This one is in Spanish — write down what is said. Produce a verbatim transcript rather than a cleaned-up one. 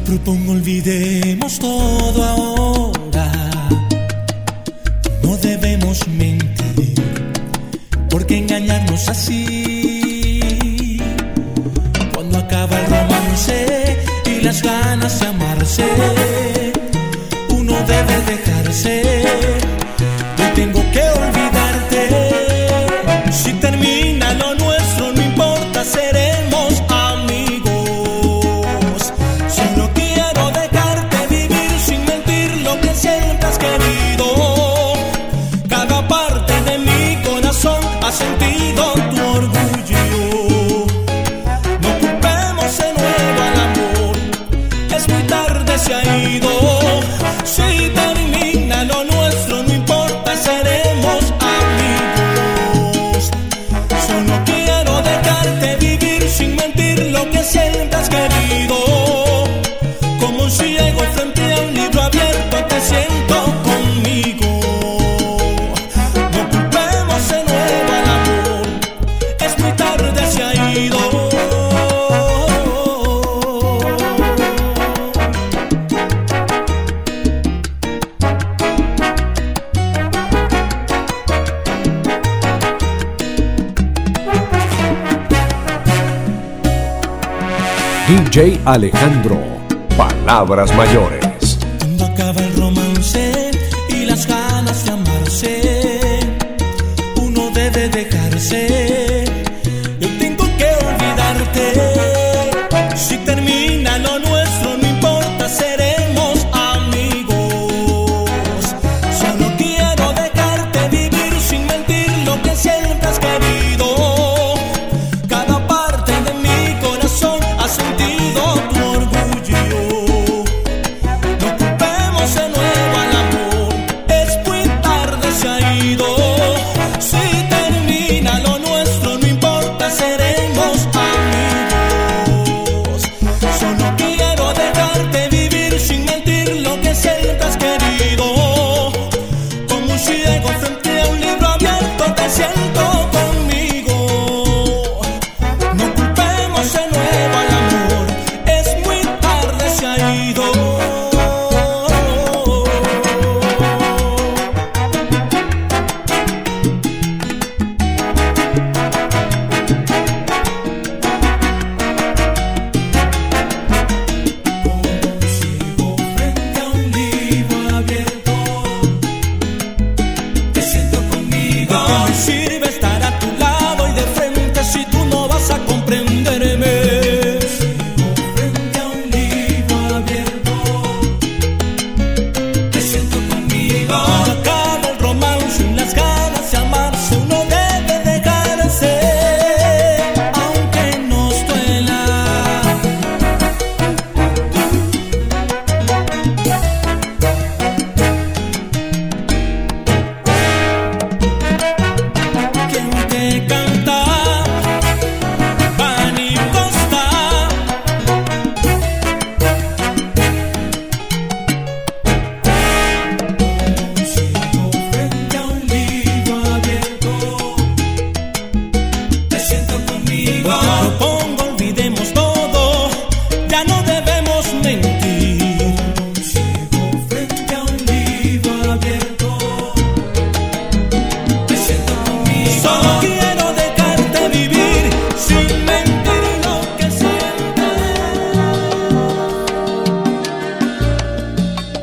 propongo olvidemos todo ahora. No debemos mentir, porque engañarnos así. Cuando acaba el romance y las ganas de amarse, uno debe dejarse. Hoy tengo que olvidarte. Si termina lo nuestro, no importa, seremos amigos. Solo quiero dejarte vivir sin mentir lo que siempre has querido. Cada parte de mi corazón ha sentido tu orgullo. No culpemos de nuevo al amor, es muy tarde, se ha ido. Si termina lo nuestro, no importa, seremos amigos. Solo quiero dejarte vivir sin mentir lo que siempre has querido. Como un ciego frente a un libro abierto, te siento conmigo. No culpemos de nuevo al amor, es muy tarde, se ha ido. D J Alejandro, Palabras Mayores. Cuando acaba el romance y las ganas de amarse,